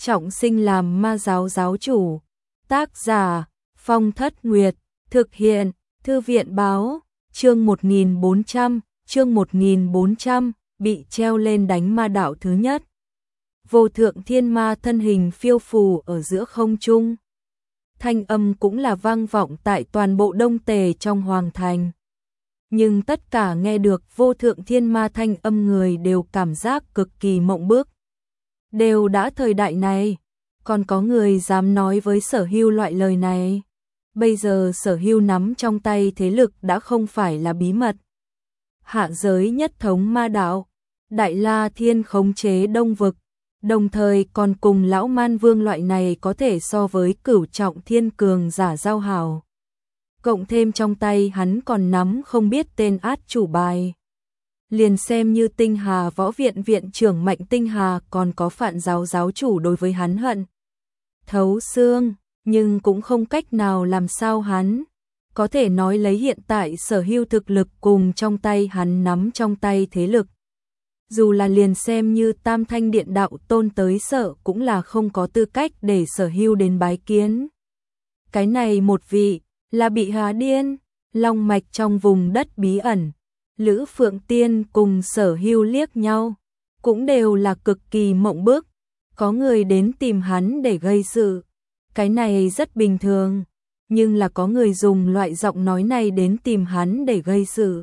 trọng sinh làm ma giáo giáo chủ. Tác giả Phong Thất Nguyệt. Thực hiện Thư viện Báo. Chương 1400, bị treo lên đánh ma đạo thứ nhất. Vô thượng thiên ma thân hình phiêu phù ở giữa không trung. Thanh âm cũng là vang vọng tại toàn bộ Đông Tề trong hoàng thành. Nhưng tất cả nghe được vô thượng thiên ma thanh âm người đều cảm giác cực kỳ mộng bức. Đều đã thời đại này, còn có người dám nói với Sở Hưu loại lời này. Bây giờ Sở Hưu nắm trong tay thế lực đã không phải là bí mật. Hạ giới nhất thống ma đạo, Đại La Thiên khống chế Đông vực, đồng thời còn cùng lão man vương loại này có thể so với cửu trọng thiên cường giả giao hảo. Cộng thêm trong tay hắn còn nắm không biết tên át chủ bài. Liền xem như Tinh Hà Võ Viện viện trưởng Mạnh Tinh Hà còn có Phạn giáo giáo chủ đối với hắn hận thấu xương, nhưng cũng không cách nào làm sao hắn có thể nói lấy hiện tại Sở Hưu thực lực cùng trong tay hắn nắm trong tay thế lực. Dù là liền xem như Tam Thanh Điện đạo tôn tới sợ cũng là không có tư cách để Sở Hưu đến bái kiến. Cái này một vị là bị hóa điên, long mạch trong vùng đất bí ẩn. Lữ Phượng Tiên cùng Sở Hưu liếc nhau, cũng đều là cực kỳ mộng bức. Có người đến tìm hắn để gây sự, cái này rất bình thường, nhưng là có người dùng loại giọng nói này đến tìm hắn để gây sự.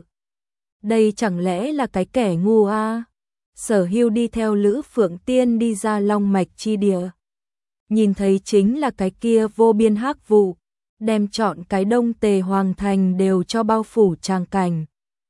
Đây chẳng lẽ là cái kẻ ngu à? Sở Hưu đi theo Lữ Phượng Tiên đi ra long mạch chi địa. Nhìn thấy chính là cái kia vô biên hắc vụ, đem trọn cái Đông Tề hoàng thành đều cho bao phủ tràng cảnh.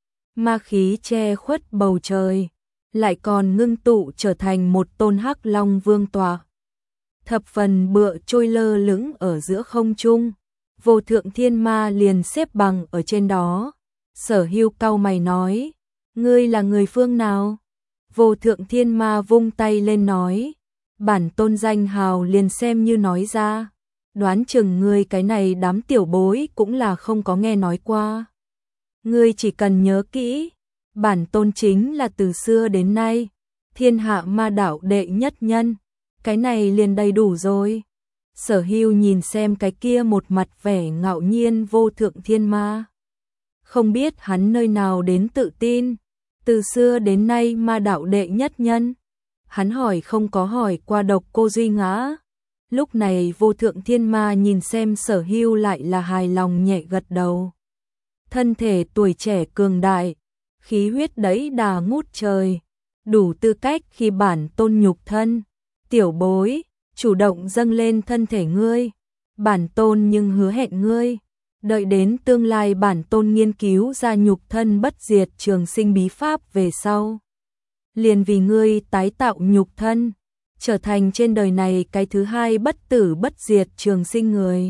Ma khí che khuất bầu trời, lại còn ngưng tụ trở thành một tôn hắc long vương tọa. Thập phần bựa trôi lơ lửng ở giữa không trung, vô thượng thiên ma liền xếp bằng ở trên đó. Sở Hưu cau mày nói, ngươi là người phương nào? Vô thượng thiên ma vung tay lên nói, bản tôn danh hào liền xem như nói ra, đoán chừng ngươi cái này đám tiểu bối cũng là không có nghe nói qua. Ngươi chỉ cần nhớ kỹ, bản tôn chính là từ xưa đến nay thiên hạ ma đạo đệ nhất nhân, cái này liền đầy đủ rồi. Sở Hưu nhìn xem cái kia một mặt vẻ ngạo nhiên vô thượng thiên ma, không biết hắn nơi nào đến tự tin, từ xưa đến nay ma đạo đệ nhất nhân. Hắn hỏi không có hỏi qua Độc Cô Duy Ngã. Lúc này vô thượng thiên ma nhìn xem Sở Hưu lại là hài lòng nhẹ gật đầu. Thân thể tuổi trẻ cường đại, khí huyết đẫy đà ngút trời, đủ tư cách khi bản tôn nhục thân. Tiểu bối, chủ động dâng lên thân thể ngươi, bản tôn nhưng hứa hẹn ngươi, đợi đến tương lai bản tôn nghiên cứu ra nhục thân bất diệt trường sinh bí pháp về sau, liền vì ngươi tái tạo nhục thân, trở thành trên đời này cái thứ hai bất tử bất diệt trường sinh người.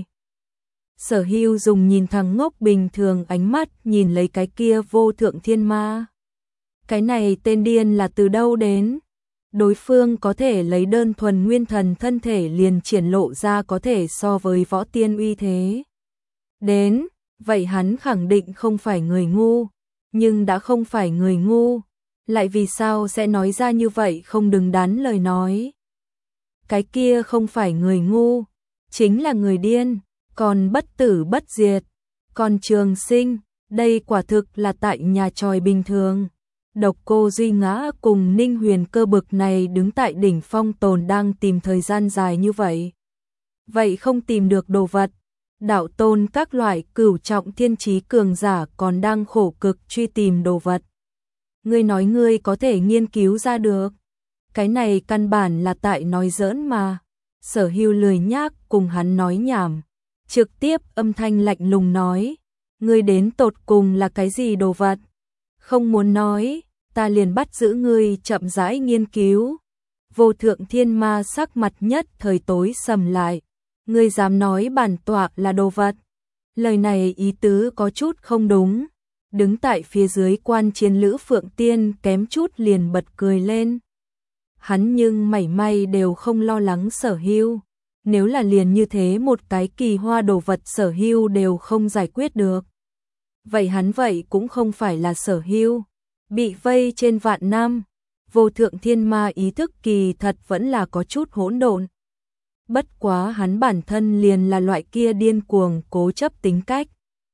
Sở Hưu dùng nhìn thằng ngốc bình thường ánh mắt nhìn lấy cái kia vô thượng thiên ma. Cái này tên điên là từ đâu đến? Đối phương có thể lấy đơn thuần nguyên thần thân thể liền triển lộ ra có thể so với võ tiên uy thế. Đến, vậy hắn khẳng định không phải người ngu, nhưng đã không phải người ngu, lại vì sao sẽ nói ra như vậy không đứng đắn lời nói. Cái kia không phải người ngu, chính là người điên, còn bất tử bất diệt, còn trường sinh, đây quả thực là tại nhà tròi bình thường. Độc Cô Duy Ngã cùng Ninh Huyền Cơ bực này đứng tại đỉnh phong tồn đang tìm thời gian dài như vậy. Vậy không tìm được đồ vật, đạo tôn các loại cửu trọng thiên trí cường giả còn đang khổ cực truy tìm đồ vật. Ngươi nói ngươi có thể nghiên cứu ra được, cái này căn bản là tại nói giỡn mà. Sở Hưu lười nhác cùng hắn nói nhảm, trực tiếp âm thanh lạnh lùng nói, ngươi đến tột cùng là cái gì đồ vật? Không muốn nói, ta liền bắt giữ ngươi chậm rãi nghiên cứu. Vô thượng thiên ma sắc mặt nhất thời tối sầm lại, ngươi dám nói bản tọa là đồ vật? Lời này ý tứ có chút không đúng. Đứng tại phía dưới quan chiến Lữ Phượng Tiên kém chút liền bật cười lên. Hắn nhưng mảy may đều không lo lắng Sở Hưu. Nếu là liền như thế một cái kỳ hoa đồ vật Sở Hưu đều không giải quyết được, vậy hắn vậy cũng không phải là Sở Hưu. Bị vây trên vạn năm, vô thượng thiên ma ý thức kỳ thật vẫn là có chút hỗn độn. Bất quá hắn bản thân liền là loại kia điên cuồng cố chấp tính cách.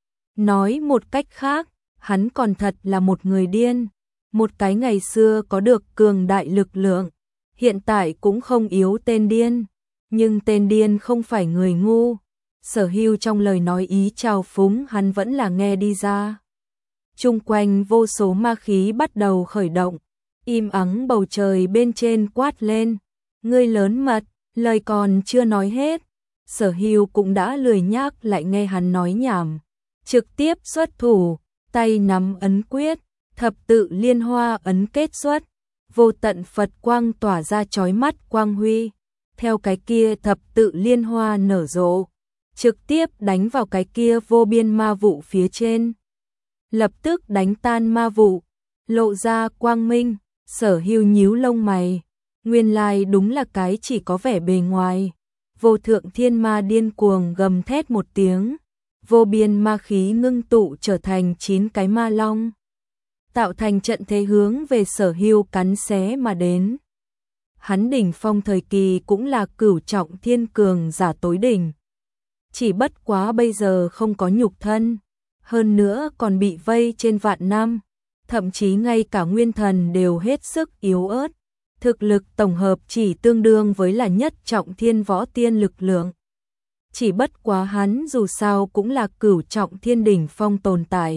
Nói một cách khác, hắn còn thật là một người điên, một cái ngày xưa có được cường đại lực lượng, hiện tại cũng không yếu tên điên, nhưng tên điên không phải người ngu. Sở Hưu trong lời nói ý trào phúng hắn vẫn là nghe đi ra. Chung quanh vô số ma khí bắt đầu khởi động, im ắng bầu trời bên trên quát lên, ngươi lớn mật, lời còn chưa nói hết. Sở Hưu cũng đã lười nhác lại nghe hắn nói nhảm, trực tiếp xuất thủ, tay nắm ấn quyết, thập tự liên hoa ấn kết xuất, vô tận Phật quang tỏa ra chói mắt quang huy, theo cái kia thập tự liên hoa nở rộ, trực tiếp đánh vào cái kia vô biên ma vụ phía trên. Lập tức đánh tan ma vụ, lộ ra quang minh. Sở Hưu nhíu lông mày, nguyên lai đúng là cái chỉ có vẻ bề ngoài. Vô thượng thiên ma điên cuồng gầm thét một tiếng, vô biên ma khí ngưng tụ trở thành 9 cái ma long, tạo thành trận thế hướng về Sở Hưu cắn xé mà đến. Hắn đỉnh phong thời kỳ cũng là cửu trọng thiên cường giả tối đỉnh, chỉ bất quá bây giờ không có nhục thân, hơn nữa còn bị vây trên vạn năm, thậm chí ngay cả nguyên thần đều hết sức yếu ớt, thực lực tổng hợp chỉ tương đương với là nhất trọng thiên võ tiên lực lượng. Chỉ bất quá hắn dù sao cũng là cửu trọng thiên đỉnh phong tồn tại.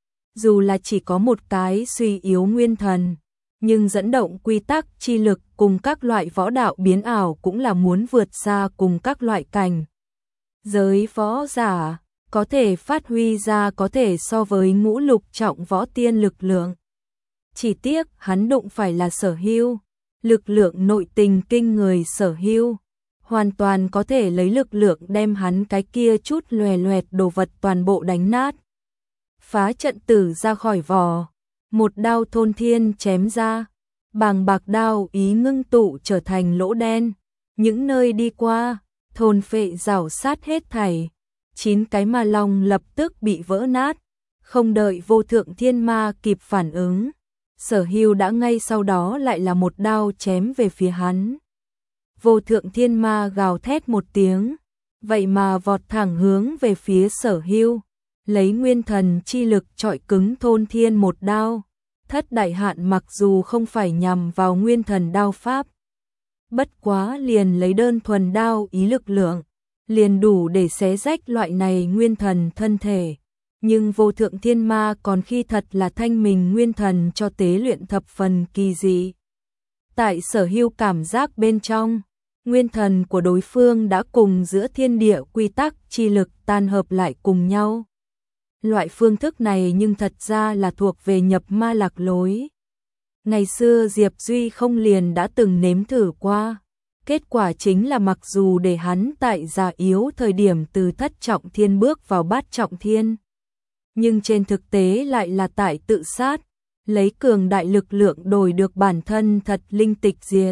Dù là chỉ có một cái suy yếu nguyên thần, nhưng dẫn động quy tắc chi lực cùng các loại võ đạo biến ảo cũng là muốn vượt xa cùng các loại cảnh giới võ giả, có thể phát huy ra có thể so với ngũ lục trọng võ tiên lực lượng. Chỉ tiếc hắn đụng phải là Sở Hưu, lực lượng nội tình kinh người Sở Hưu, hoàn toàn có thể lấy lực lượng đem hắn cái kia chút loè loẹt đồ vật toàn bộ đánh nát. Phá trận tử ra khỏi vỏ, một đao thôn thiên chém ra, bàng bạc đao ý ngưng tụ trở thành lỗ đen, những nơi đi qua, thôn phệ rảo sát hết thảy. 9 cái ma long lập tức bị vỡ nát, không đợi vô thượng thiên ma kịp phản ứng, Sở Hưu đã ngay sau đó lại là một đao chém về phía hắn. Vô thượng thiên ma gào thét một tiếng, vậy mà vọt thẳng hướng về phía Sở Hưu, lấy nguyên thần chi lực chọi cứng thôn thiên một đao. Thất đại hạn mặc dù không phải nhằm vào nguyên thần đao pháp, bất quá liền lấy đơn thuần đao ý lực lượng, liền đủ để xé rách loại này nguyên thần thân thể. Nhưng vô thượng thiên ma còn khi thật là thanh mình nguyên thần cho tế luyện thập phần kỳ dị. Tại Sở Hưu cảm giác bên trong, nguyên thần của đối phương đã cùng giữa thiên địa quy tắc chi lực tan hợp lại cùng nhau. Loại phương thức này nhưng thật ra là thuộc về nhập ma lạc lối. Ngày xưa Diệp Duy không liền đã từng nếm thử qua. Kết quả chính là mặc dù để hắn tại già yếu thời điểm từ thất trọng thiên bước vào bát trọng thiên, nhưng trên thực tế lại là tại tự sát, lấy cường đại lực lượng đổi được bản thân thật linh tịch diệt.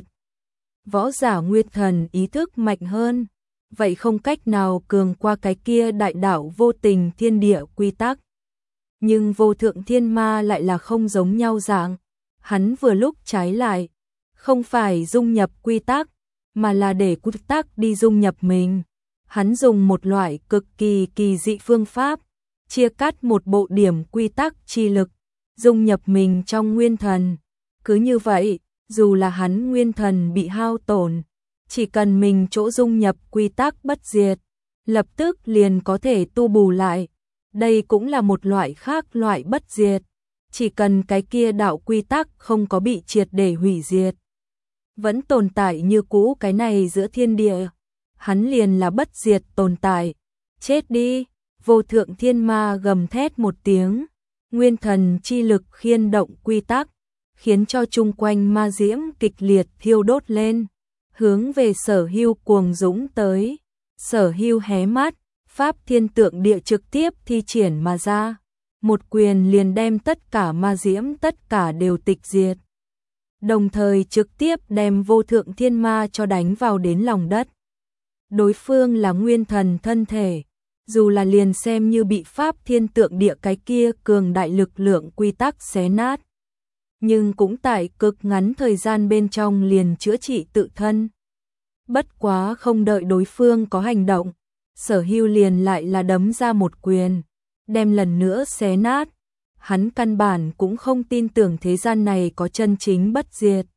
Võ giả nguyên thần ý thức mạnh hơn, vậy không cách nào cường qua cái kia đại đạo vô tình thiên địa quy tắc. Nhưng vô thượng thiên ma lại là không giống nhau dạng, hắn vừa lúc trái lại, không phải dung nhập quy tắc, mà là để quy tắc đi dung nhập mình. Hắn dùng một loại cực kỳ kỳ dị phương pháp, chia cắt một bộ điểm quy tắc chi lực, dung nhập mình trong nguyên thần. Cứ như vậy, dù là hắn nguyên thần bị hao tổn, chỉ cần mình chỗ dung nhập quy tắc bất diệt, lập tức liền có thể tu bù lại. Đây cũng là một loại khác loại bất diệt, chỉ cần cái kia đạo quy tắc không có bị triệt để hủy diệt, vẫn tồn tại như cũ cái này giữa thiên địa, hắn liền là bất diệt tồn tại. Chết đi! Vô thượng thiên ma gầm thét một tiếng, nguyên thần chi lực khiên động quy tắc, khiến cho chung quanh ma diễm kịch liệt thiêu đốt lên, hướng về Sở Hưu cuồng dũng tới. Sở Hưu hé mắt, pháp thiên tượng địa trực tiếp thi triển mà ra, một quyền liền đem tất cả ma diễm tất cả đều tịch diệt, đồng thời trực tiếp đem vô thượng thiên ma cho đánh vào đến lòng đất. Đối phương là nguyên thần thân thể, dù là liền xem như bị pháp thiên tượng địa cái kia cường đại lực lượng quy tắc xé nát, nhưng cũng tại cực ngắn thời gian bên trong liền chữa trị tự thân. Bất quá không đợi đối phương có hành động, Sở Hưu liền lại là đấm ra một quyền, đem lần nữa xé nát. Hắn căn bản cũng không tin tưởng thế gian này có chân chính bất diệt.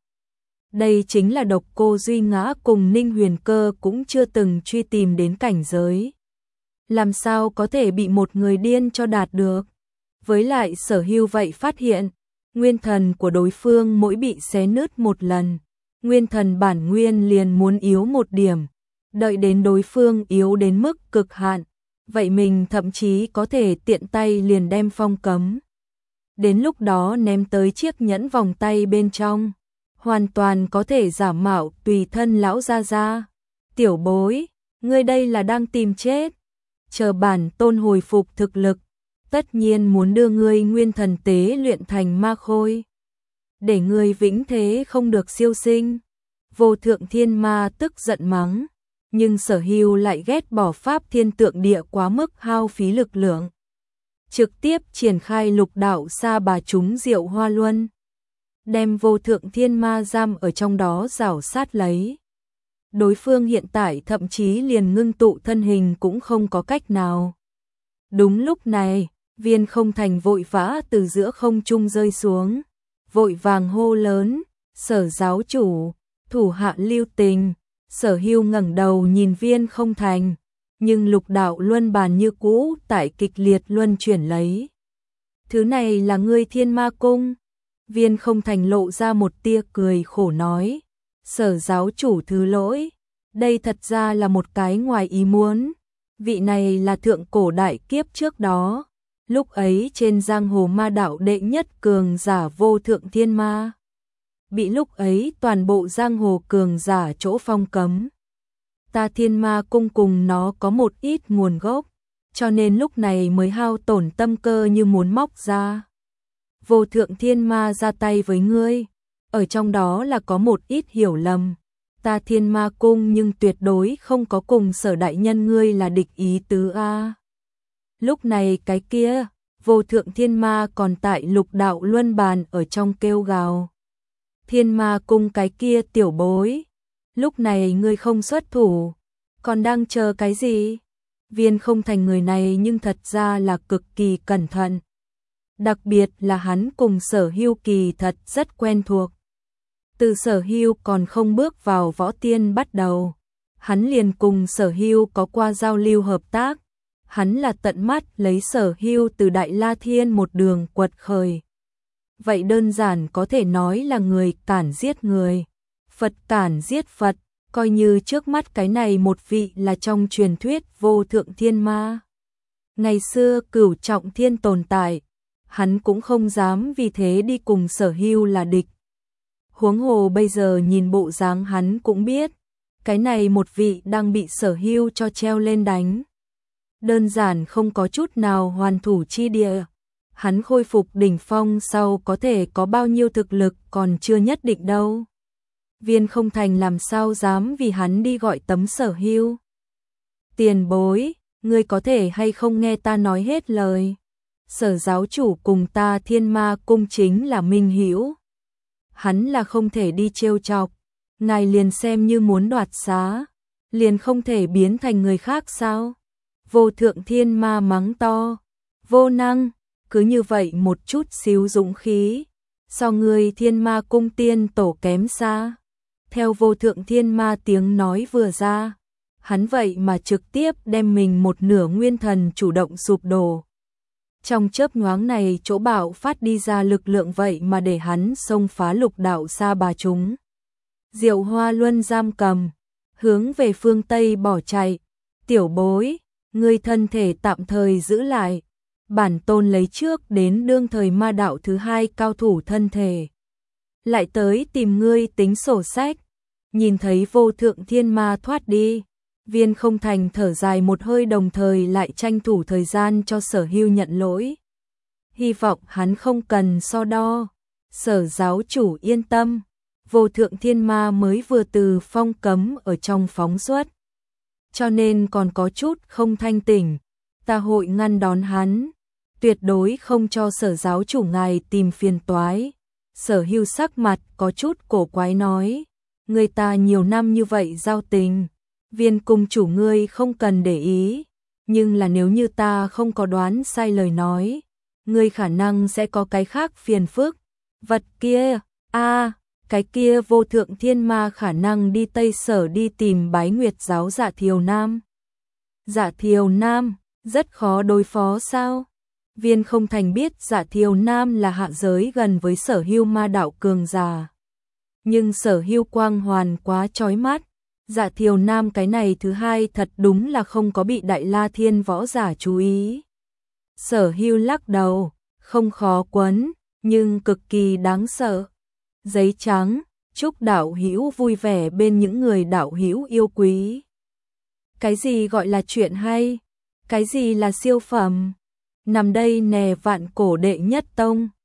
Đây chính là Độc Cô Duy Ngã cùng Ninh Huyền Cơ cũng chưa từng truy tìm đến cảnh giới. Làm sao có thể bị một người điên cho đạt được? Với lại Sở Hưu vậy phát hiện, nguyên thần của đối phương mỗi bị xé nứt một lần, nguyên thần bản nguyên liền muốn yếu một điểm. Đợi đến đối phương yếu đến mức cực hạn, vậy mình thậm chí có thể tiện tay liền đem phong cấm. Đến lúc đó ném tới chiếc nhẫn vòng tay bên trong, hoàn toàn có thể giả mạo tùy thân lão gia gia. Tiểu bối, ngươi đây là đang tìm chết. Chờ bản tôn hồi phục thực lực, tất nhiên muốn đưa ngươi nguyên thần tế luyện thành ma khôi, để ngươi vĩnh thế không được siêu sinh. Vô Thượng Thiên Ma tức giận mắng, nhưng Sở Hưu lại ghét bỏ pháp thiên tượng địa quá mức hao phí lực lượng. Trực tiếp triển khai lục đạo sa bà trúng Diệu Hoa Luân, đem Vô Thượng Thiên Ma giam ở trong đó rảo sát lấy. Đối phương hiện tại thậm chí liền ngưng tụ thân hình cũng không có cách nào. Đúng lúc này, Viên Không Thành vội vã từ giữa không trung rơi xuống, vội vàng hô lớn, Sở giáo chủ, thủ hạ lưu tình. Sở Hưu ngẩng đầu nhìn Viên Không Thành, nhưng lục đạo luân bàn như cũ tại kịch liệt luân chuyển lấy. Thứ này là ngươi Thiên Ma Cung. Viên Không Thành lộ ra một tia cười khổ nói, Sở giáo chủ thứ lỗi, đây thật ra là một cái ngoài ý muốn. Vị này là thượng cổ đại kiếp trước đó, lúc ấy trên giang hồ ma đạo đệ nhất cường giả Vô Thượng Thiên Ma, bị lúc ấy toàn bộ giang hồ cường giả chỗ phong cấm. Ta Thiên Ma Cung cùng nó có một ít nguồn gốc, cho nên lúc này mới hao tổn tâm cơ như muốn móc ra. Vô Thượng Thiên Ma ra tay với ngươi, ở trong đó là có một ít hiểu lầm. Ta Thiên Ma Cung nhưng tuyệt đối không có cùng Sở đại nhân ngươi là địch ý tứ a. Lúc này cái kia, Vô Thượng Thiên Ma còn tại lục đạo luân bàn ở trong kêu gào. Thiên Ma Cung cái kia tiểu bối, lúc này ngươi không xuất thủ, còn đang chờ cái gì? Viên Không Thành người này nhưng thật ra là cực kỳ cẩn thận. Đặc biệt là hắn cùng Sở Hưu kỳ thật rất quen thuộc. Từ Sở Hưu còn không bước vào võ tiên bắt đầu, hắn liền cùng Sở Hưu có qua giao lưu hợp tác. Hắn là tận mắt lấy Sở Hưu từ Đại La Thiên một đường quật khởi. Vậy đơn giản có thể nói là người cản giết người, Phật cản giết Phật, coi như trước mắt cái này một vị là trong truyền thuyết Vô Thượng Thiên Ma. Ngày xưa Cửu Trọng Thiên tồn tại, hắn cũng không dám vì thế đi cùng Sở Hưu là địch. Huống hồ bây giờ nhìn bộ dáng hắn cũng biết, cái này một vị đang bị Sở Hưu cho treo lên đánh. Đơn giản không có chút nào hoàn thủ chi địa. Hắn khôi phục đỉnh phong sau có thể có bao nhiêu thực lực còn chưa nhất định đâu. Viên Không Thành làm sao dám vì hắn đi gọi tấm Sở Hưu. Tiền bối, ngươi có thể hay không nghe ta nói hết lời. Sở giáo chủ cùng ta Thiên Ma Cung chính là minh hữu. Hắn là không thể đi trêu chọc. Ngài liền xem như muốn đoạt xá, liền không thể biến thành người khác sao? Vô Thượng Thiên Ma mắng to, vô năng, cứ như vậy một chút xíu dũng khí, so người Thiên Ma Cung tiên tổ kém xa. Theo Vô Thượng Thiên Ma tiếng nói vừa ra, hắn vậy mà trực tiếp đem mình một nửa nguyên thần chủ động sụp đổ. Trong chớp nhoáng này chỗ bạo phát đi ra lực lượng vậy mà để hắn xông phá lục đạo sa bà chúng. Diệu Hoa Luân giam cầm, hướng về phương Tây bỏ chạy. Tiểu bối, ngươi thân thể tạm thời giữ lại. Bản tôn lấy trước đến đương thời ma đạo thứ hai cao thủ thân thể. Lại tới tìm ngươi tính sổ sách. Nhìn thấy Vô Thượng Thiên Ma thoát đi, Viên Không Thành thở dài một hơi đồng thời lại tranh thủ thời gian cho Sở Hưu nhận lỗi. Hy vọng hắn không cần so đo. Sở giáo chủ yên tâm. Vô Thượng Thiên Ma mới vừa từ phong cấm ở trong phóng xuất, cho nên còn có chút không thanh tỉnh. Ta hội ngăn đón hắn, tuyệt đối không cho Sở giáo chủ ngài tìm phiền toái. Sở Hưu sắc mặt có chút cổ quái nói, Người ta nhiều năm như vậy giao tình, Viên cung chủ ngươi không cần để ý, nhưng là nếu như ta không có đoán sai lời nói, ngươi khả năng sẽ có cái khác phiền phức. Vật kia, cái kia Vô Thượng Thiên Ma khả năng đi Tây Sở đi tìm Bái Nguyệt giáo Dạ Thiều Nam. Dạ Thiều Nam, rất khó đối phó sao? Viên Không Thành biết Dạ Thiều Nam là hạ giới gần với Sở Hưu ma đạo cường giả. Nhưng Sở Hưu quang hoàn quá chói mắt, Dạ Thiều Nam cái này thứ hai thật đúng là không có bị Đại La Thiên võ giả chú ý. Sở Hưu lắc đầu, không khó quấn, nhưng cực kỳ đáng sợ. Giấy trắng, chúc đạo hữu vui vẻ bên những người đạo hữu yêu quý. Cái gì gọi là chuyện hay? Cái gì là siêu phẩm? Nằm đây nè Vạn Cổ đệ nhất tông.